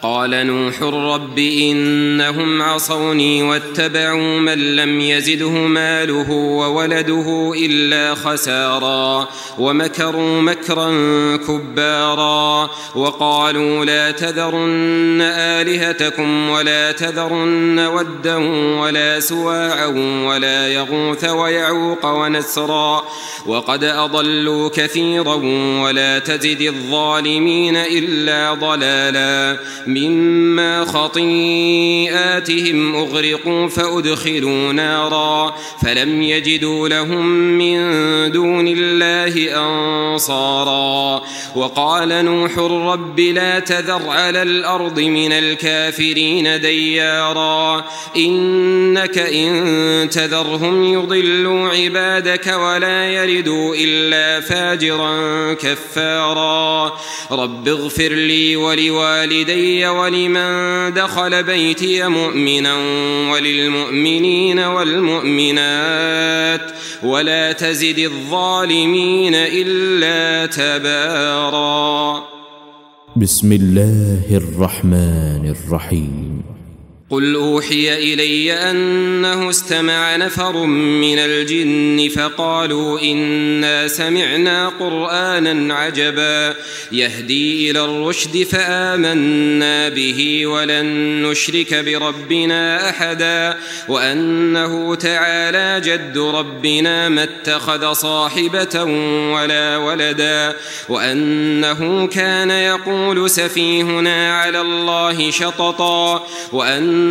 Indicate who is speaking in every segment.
Speaker 1: قال نوح رب إنهم عصوني واتبعوا من لم يزده ماله وولده إلا خسارا ومكروا مكرا كبارا وقالوا لا تذرن آلهتكم ولا تذرن ودا ولا سواعا ولا يغوث ويعوق ونسرا وقد أضلوا كثيرا ولا تزد الظالمين إلا ضلالا مما خطيئاتهم أغرقوا فأدخلوا نارا فلم يجدوا لهم من دون الله أنصارا وقال نوح رب لا تذر على الأرض من الكافرين ديارا إنك إن تذرهم يضلوا عبادك ولا يلدوا إلا فاجرا كفارا رب اغفر لي ولوالدي ولمن دخل بيتي مؤمنا وللمؤمنين والمؤمنات ولا تزد الظالمين إلا تبارا.
Speaker 2: بسم الله الرحمن الرحيم.
Speaker 1: قل أوحي إلي أنه استمع نفر من الجن فقالوا إنا سمعنا قرآنا عجبا يهدي إلى الرشد فآمنا به ولن نشرك بربنا أحدا وأنه تعالى جد ربنا ما اتخذ صاحبة ولا ولدا وأنه كان يقول سفيهنا على الله شططا وأنا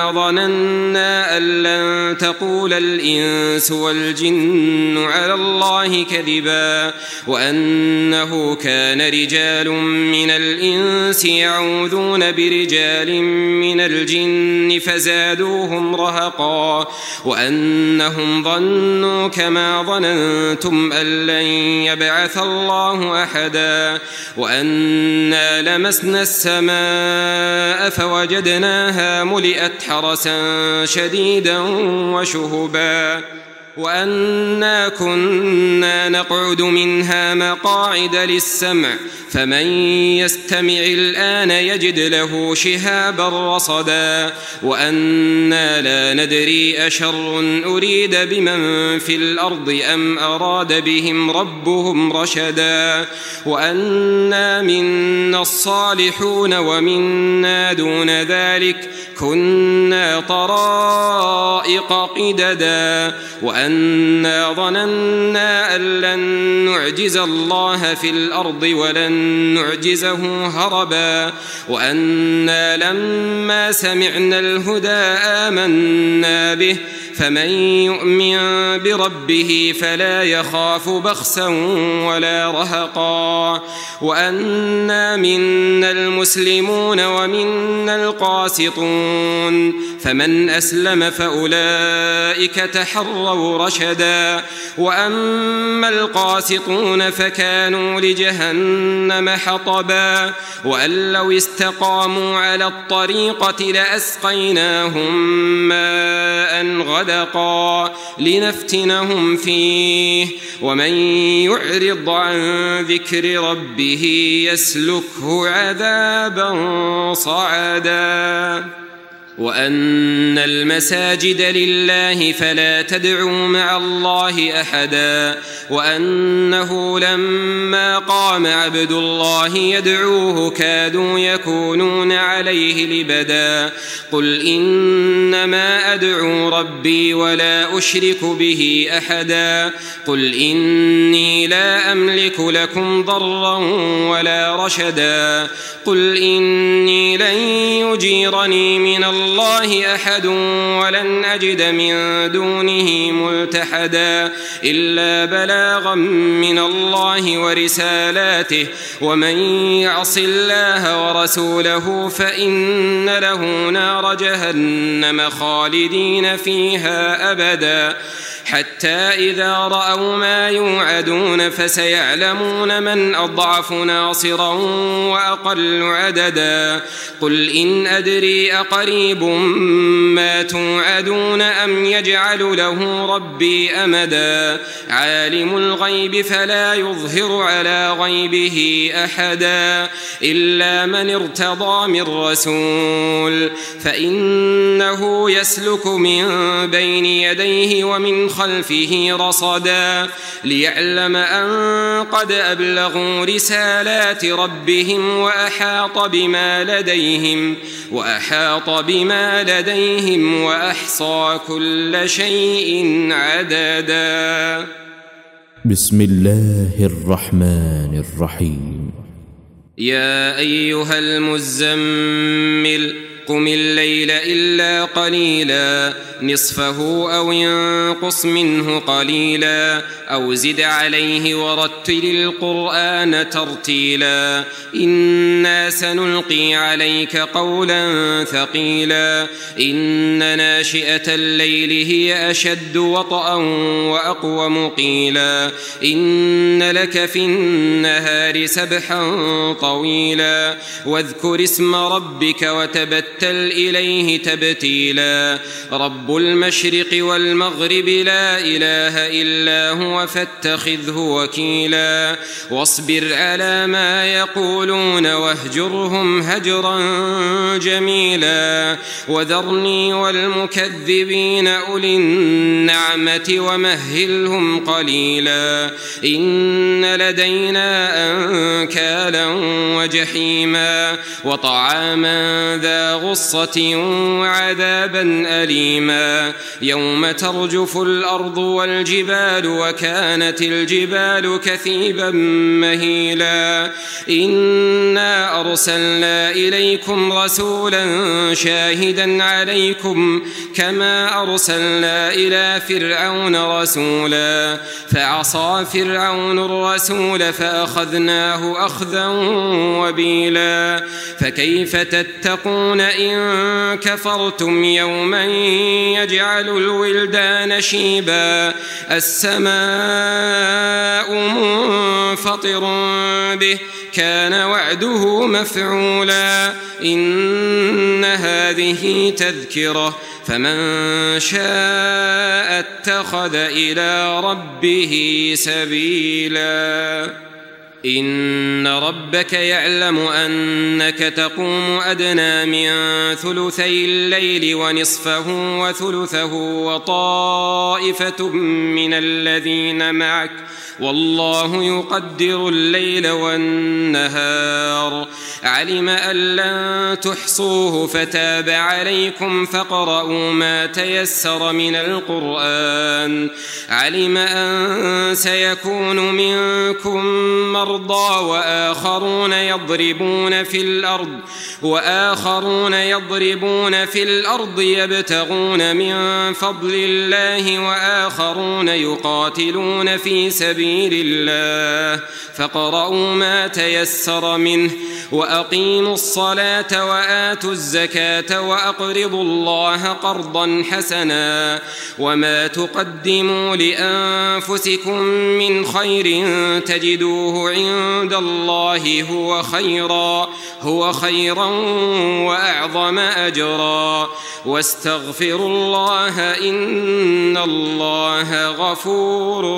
Speaker 1: ظننا أن لن تقول الإنس والجن على الله كذبا وأنه كان رجال من الإنس يعوذون برجال من الجن فزادوهم رهقا وأنهم ظنوا كما ظننتم أن لن يبعث الله أحدا وأنا لمسنا السماء فوجدناها ملئت حرسا شديدا وشهبا وأنا كنا نقعد منها مقاعد للسمع فمن يستمع الآن يجد له شهابا رصدا وأنا لا ندري أشر أريد بمن في الأرض أم أراد بهم ربهم رشدا وأنا منا الصالحون ومنا دون ذلك كنا طرائق قددا وأنا ظننا أن لن نعجز الله في الأرض ولن نعجزه هربا وأنا لما سمعنا الهدى آمنا به فمن يؤمن بربه فلا يخاف بخسا ولا رهقا وأنا منا المسلمون ومنا القاسطون فمن أسلم فأولئك تحروا رشدا وأما القاسطون فكانوا لجهنم حطبا وأن لو استقاموا على الطريقة لأسقيناهم ماء غدقا لنفتنهم فيه ومن يعرض عن ذكر ربه يسلكه عذابا صعدا وأن المساجد لله فلا تدعوا مع الله أحدا وأنه لما قام عبد الله يدعوه كادوا يكونون عليه لبدا قل إنما أدعو ربي ولا أشرك به أحدا قل إني لا أملك لكم ضرا ولا رشدا قل إني لن يجيرني من الله أحد ولن أجد من دونه ملتحدا إلا بلاغا من الله ورسالاته ومن يعص الله ورسوله فإن له نار جهنم خالدين فيها أبدا حتى إذا رأوا ما يوعدون فسيعلمون من أضعف ناصرا وأقل عددا قل إن إن أدري أقريب ما توعدون أم يجعل له ربي أمدا عالم الغيب فلا يظهر على غيبه أحدا إلا من ارتضى من رسول فإنه يسلك من بين يديه ومن خلفه رصدا ليعلم أن قد أبلغوا رسالات ربهم وأحاط بما لديهم وأحصى كل شيء عددا.
Speaker 2: بسم الله الرحمن الرحيم.
Speaker 1: يا أيها المزمل قم الليل إلا قليلا نصفه أو ينقص منه قليلا أو زد عليه ورتل القرآن ترتيلا إنا سنلقي عليك قولا ثقيلا إن ناشئة الليل هي أشد وطئا وأقوم قيلا إن لك في النهار سبحا طويلا واذكر اسم ربك وتبتل إليه تبتيلا رب المشرق والمغرب لا إله إلا هو فاتخذه وكيلا واصبر على ما يقولون واهجرهم هجرا جميلا وذرني والمكذبين أولي النعمة ومهلهم قليلا إن لدينا أنكالا وجحيما وطعاما ذا غصة وعذابا أليما يوم ترجف الأرض والجبال وكانت الجبال كثيبا مهيلا إنا أرسلنا إليكم رسولا شاهدا عليكم كما أرسلنا إلى فرعون رسولا فعصى فرعون الرسول فأخذناه أخذا وبيلا فكيف تتقون إن كفرتم يوما يجعل الولدان شيبا السماء منفطر به كان وعده مفعولا إن هذه تذكرة فمن شاء اتخذ إلى ربه سبيلا إن ربك يعلم أنك تقوم أدنى من ثلثي الليل ونصفه وثلثه وطائفة من الذين معك والله يقدر الليل والنهار علم أن لن تحصوه فتاب عليكم فاقرؤوا ما تيسر من القرآن علم أن سيكون منكم مرضى وآخرون يضربون في الأرض يبتغون من فضل الله وآخرون يقاتلون في سبيل الله فاقرؤوا ما تيسر منه وأقيموا الصلاة وآتوا الزكاة وأقرضوا الله قرضا حسنا وما تقدموا لأنفسكم من خير تجدوه عند الله هو خيرا وأعظم أجرا واستغفروا الله إن الله غفور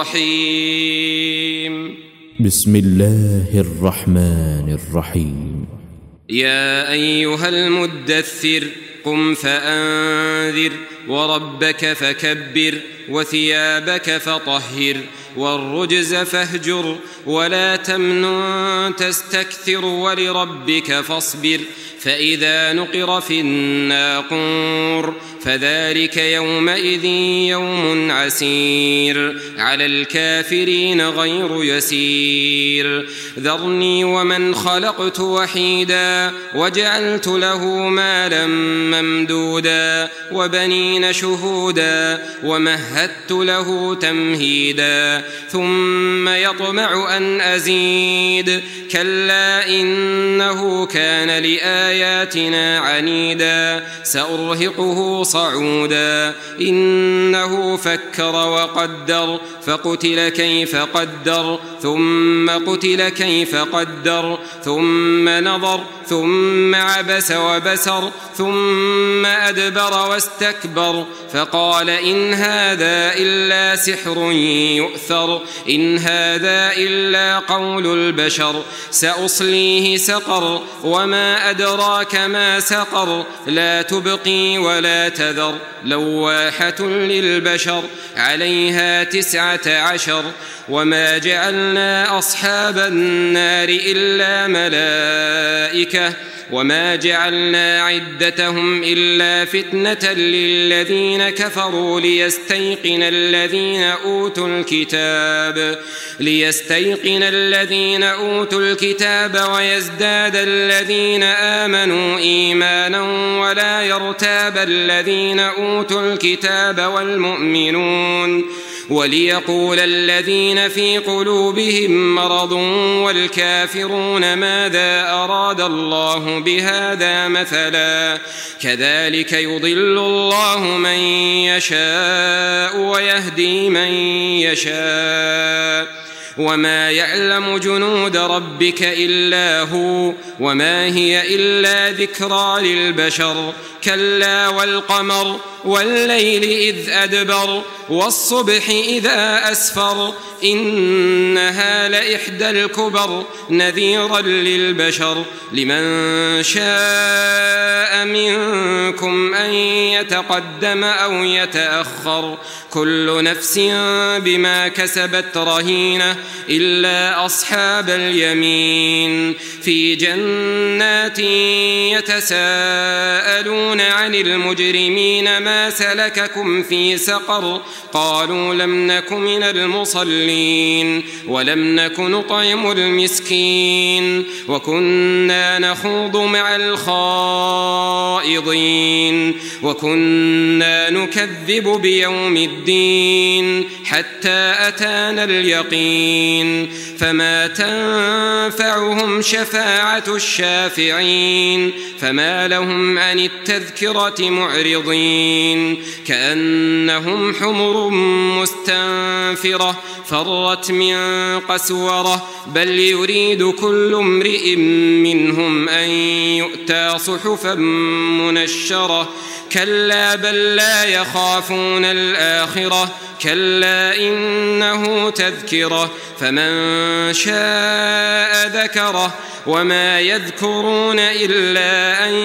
Speaker 1: رحيم.
Speaker 2: بسم الله الرحمن الرحيم.
Speaker 1: يا أيها المدثر قم فأنذر وربك فكبر وثيابك فطهر والرجز فاهجر ولا تمنن تستكثر ولربك فاصبر فإذا نقر في الناقور فذلك يومئذ يوم عسير على الكافرين غير يسير ذرني ومن خلقت وحيدا وجعلت له مالا ممدودا وبنين الظالمين شهودا ومهدت له تمهيدا ثم يطمع أن أزيد كلا إنه كان لآياتنا عنيدا سأرهقه صعودا إنه فكر وقدر فقتل كيف قدر ثم قتل كيف قدر ثم نظر ثم عبس وبسر ثم أدبر واستكبر فقال إن هذا إلا سحر يؤثر إن هذا إلا قول البشر سأصليه سقر وما أدراك ما سقر لا تبقي ولا تذر لواحة للبشر عليها 19 وما جعلنا أصحاب النار إلا ملائكة وما جعلنا عدتهم إلا فتنة للذين كفروا ليستيقن الذين أوتوا الكتاب ويزداد الذين آمنوا إيمانا ولا يرتاب الذين أوتوا الكتاب والمؤمنون وليقول الذين في قلوبهم مرض والكافرون ماذا أراد الله بهذا مثلا كذلك يضل الله من يشاء ويهدي من يشاء وما يعلم جنود ربك إلا هو وما هي إلا ذكرى للبشر كلا والقمر والليل إذ أدبر والصبح إذا أسفر إنها لإحدى الكبر نذيرا للبشر لمن شاء منكم أن يتقدم أو يتأخر كل نفس بما كسبت رهينة إلا أصحاب اليمين في جنات يتساءلون عن المجرمين ما سلككم في سقر قالوا لم نك من المصلين ولم نك نطعم المسكين وكنا نخوض مع الخائضين وكنا نكذب بيوم الدين حتى أتانا اليقين فما تنفعهم شفاعة الشافعين فما لهم عن التذكرة معرضين كأنهم حمر مستنفرة فرت من قسورة بل يريد كل امرئ منهم أن يؤتى صحفا منشرة كلا بل لا يخافون الآخرة كلا إنه تذكرة فمن شاء ذكره وما يذكرون إلا أن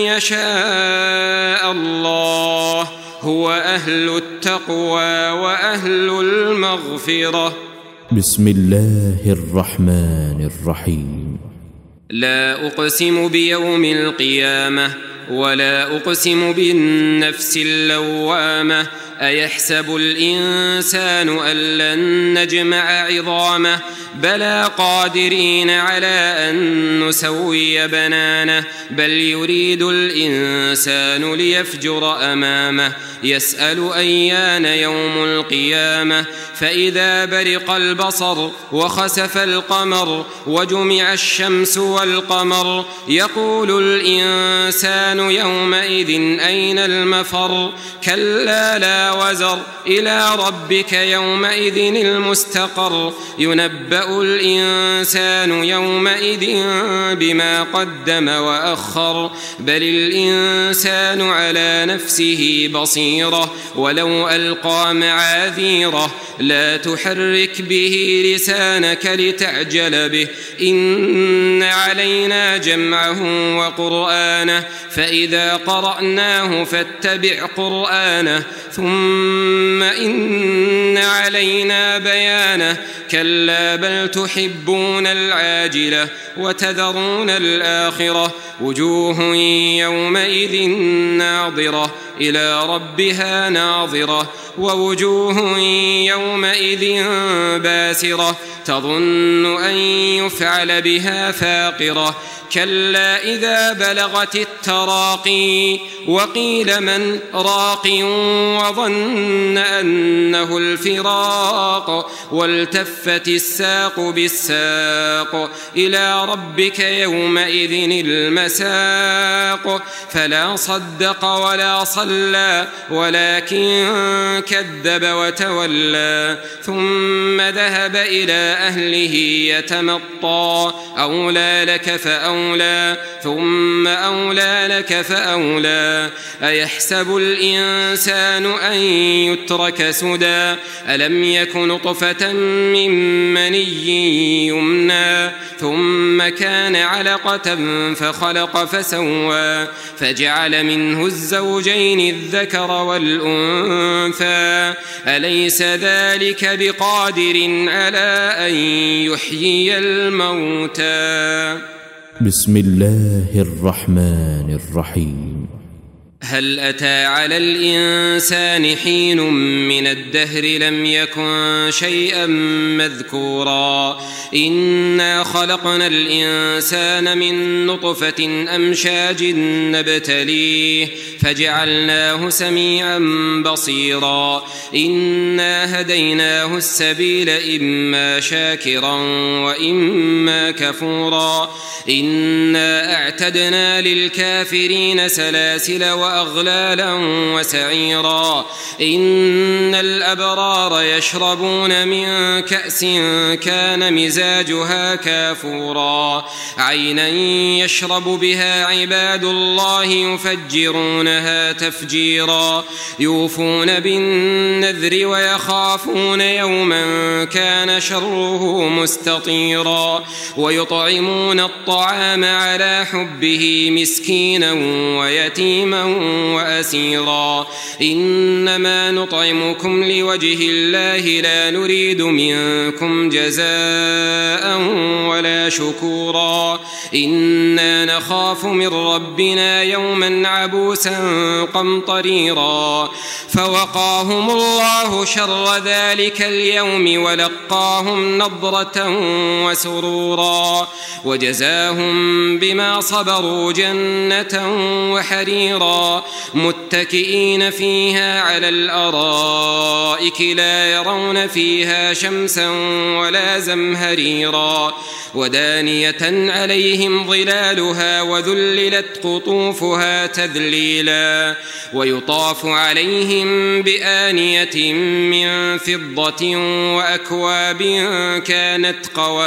Speaker 1: يشاء الله هو أهل التقوى وأهل المغفرة.
Speaker 2: بسم الله الرحمن الرحيم.
Speaker 1: لا أقسم بيوم القيامة ولا أقسم بالنفس اللوامة أيحسب الإنسان أن لن نجمع عظامه بلى قادرين على أن نسوي بنانه بل يريد الإنسان ليفجر أمامه يسأل أيان يوم القيامة فإذا برق البصر وخسف القمر وجمع الشمس والقمر يقول الإنسان يومئذ أين المفر كلا لا وزر إلى ربك يومئذ المستقر ينبأ الإنسان يومئذ بما قدم وأخر بل الإنسان على نفسه بصيرة ولو ألقى معاذيره لا تحرك به لسانك لتعجل به إن علينا جمعه وقرآنه فإذا قرأناه فاتبع قرآنه ثم إن علينا بيانه كلا بل تحبون العاجلة وتذرون الآخرة وجوه يومئذ ناضرة إلى ربها ناظرة ووجوه يومئذ باسرة تظن أن يفعل بها فاقرة كلا إذا بلغت التراقي وقيل من راق وظن أنه الفراق والتفت الساق بالساق إلى ربك يومئذ المساق فلا صدق ولا صلى ولكن كذب وتولى ثم ذهب إلى أهله يتمطى أولى لك فأولى ثم أولى لك فأولى أيحسب الإنسان أن يترك سدى ألم يك نطفة من مني يمنى ثم كان علقة فخلق فسوى فجعل منه الزوجين الذكر والأنثى أليس ذلك بقادر على أن يحيي الموتى.
Speaker 2: بسم الله الرحمن الرحيم.
Speaker 1: هل أتى على الإنسان حين من الدهر لم يكن شيئا مذكورا إنا خلقنا الإنسان من نطفة أمشاج نبتليه فجعلناه سميعا بصيرا إنا هديناه السبيل إما شاكرا وإما كفورا إنا أعتدنا للكافرين سلاسل وأغلالا وسعيرا إن الأبرار يشربون من كأس كان مزاجها كافورا عينا يشرب بها عباد الله يفجرونها تفجيرا يوفون بالنذر ويخافون يوما كان شره مستطيرا ويطعمون الطعام على حبه مسكينا ويتيما وأسيرا إنما نطعمكم لوجه الله لا نريد منكم جزاء ولا شكورا إنا نخاف من ربنا يوما عبوسا قمطريرا فوقاهم الله شر ذلك اليوم ولقاهم نضرة وسرورا وجزاهم بما صبروا جنة وحريرا متكئين فيها على الأرائك لا يرون فيها شمسا ولا زمهريرا ودانية عليهم ظلالها وذللت قطوفها تذليلا ويطاف عليهم بآنية من فضة وأكواب كانت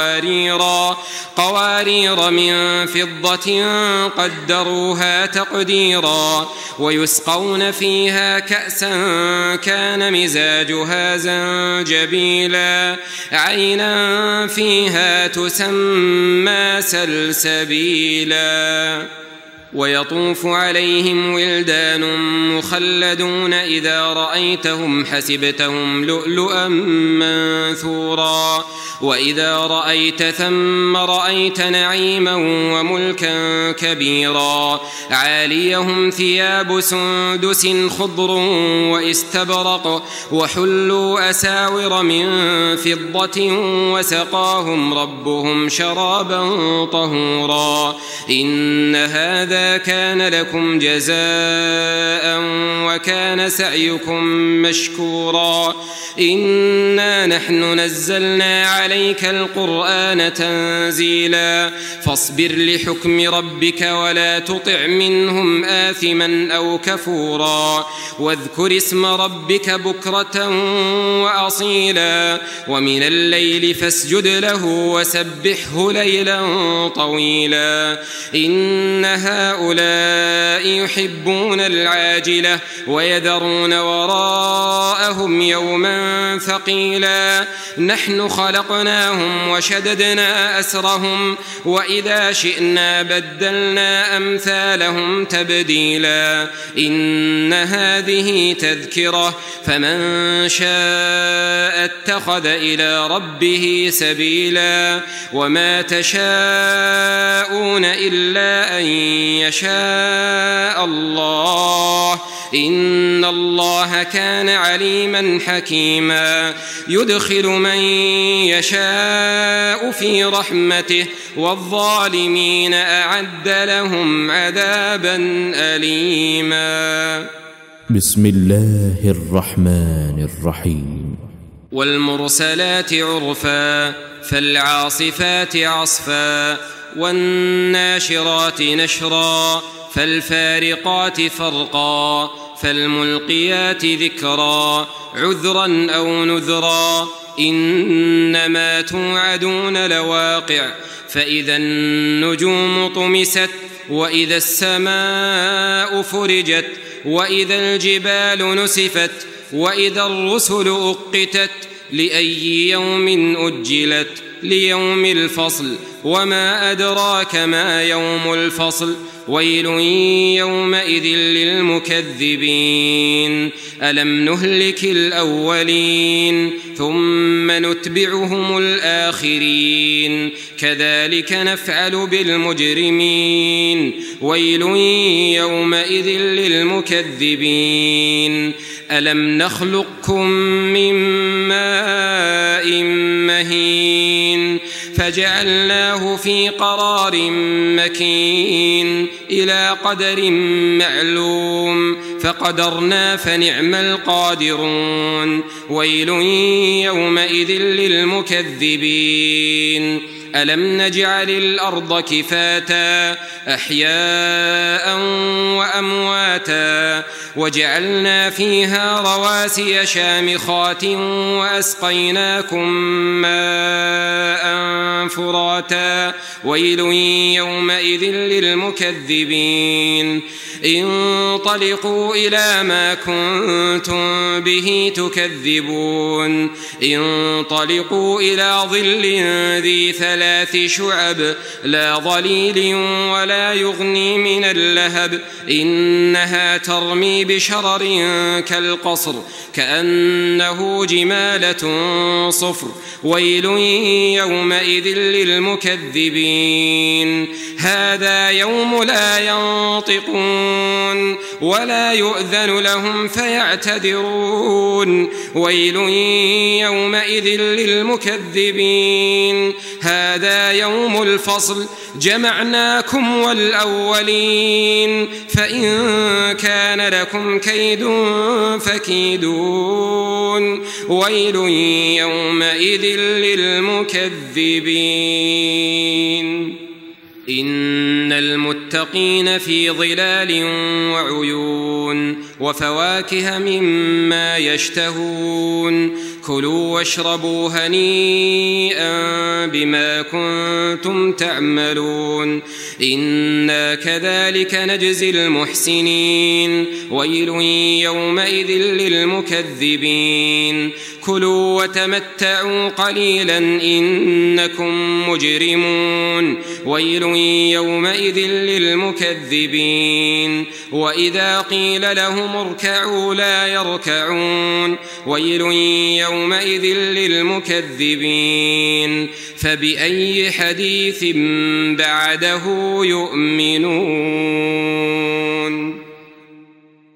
Speaker 1: قوارير من فضة قدروها تقديرا ويسقون فيها كأسا كان مزاجها زنجبيلا عينا فيها تسمى سلسبيلا ويطوف عليهم ولدان مخلدون إذا رأيتهم حسبتهم لؤلؤا منثورا وإذا رأيت ثم رأيت نعيما وملكا كبيرا عاليهم ثياب سندس خضر واستبرق وحلوا أساور من فضة وسقاهم ربهم شرابا طهورا إن هذا كان لكم جزاء وكان سعيكم مشكورا إنا نحن نزلنا عليك القرآن تنزيلا فاصبر لحكم ربك ولا تطع منهم آثما أو كفورا واذكر اسم ربك بكرة وأصيلا ومن الليل فاسجد له وسبحه ليلا طويلا إن هؤلاء يحبون العاجلة ويذرون وراءهم يوما ثقيلا نحن خلقناهم وشددنا أسرهم وإذا شئنا بدلنا أمثالهم تبديلا إن هذه تذكرة فمن شاء اتخذ إلى ربه سبيلا وما تشاءون إلا أن يشاء الله إن الله كان عليما حكيما يدخل من يشاء في رحمته والظالمين أعد لهم عذابا أليما.
Speaker 2: بسم الله الرحمن الرحيم.
Speaker 1: والمرسلات عرفا فالعاصفات عصفا والناشرات نشرا فالفارقات فرقا فالملقيات ذكرا عذرا أو نذرا إنما توعدون لواقع فإذا النجوم طمست وإذا السماء فرجت وإذا الجبال نسفت وإذا الرسل أقتت لأي يوم أجلت ليوم الفصل وما أدراك ما يوم الفصل ويل يومئذ للمكذبين ألم نهلك الأولين ثم نتبعهم الآخرين كذلك نفعل بالمجرمين ويل يومئذ للمكذبين ألم نخلقكم من ماء مهين فجعلناه في قرار مكين إلى قدر معلوم فقدرنا فنعم القادرون ويل يومئذ للمكذبين ألم نجعل الأرض كفاتا أحياء وأمواتا وجعلنا فيها رواسي شامخات وأسقيناكم ماء فراتا ويل يومئذ للمكذبين انطلقوا إلى ما كنتم به تكذبون انطلقوا إلى ظل ذي 3 شعب لا ظليل ولا يغني من اللهب إنها ترمي بشرر كالقصر كأنه جمالة صفر ويل يومئذ للمكذبين هذا يوم لا ينطقون ولا يؤذن لهم فيعتذرون ويل يومئذ للمكذبين هذا يوم الفصل جمعناكم والأولين فإن كان لكم كيد فكيدون ويل يومئذ للمكذبين إن المتقين في ظلال وعيون وفواكه مما يشتهون كلوا واشربوا هنيئا بما كنتم تعملون إنا كذلك نجزي المحسنين ويل يومئذ للمكذبين كلوا وتمتعوا قليلا إنكم مجرمون ويل يومئذ للمكذبين وإذا قيل لهم اركعوا لا يركعون ويل يومئذ للمكذبين فبأي حديث بعده يؤمنون.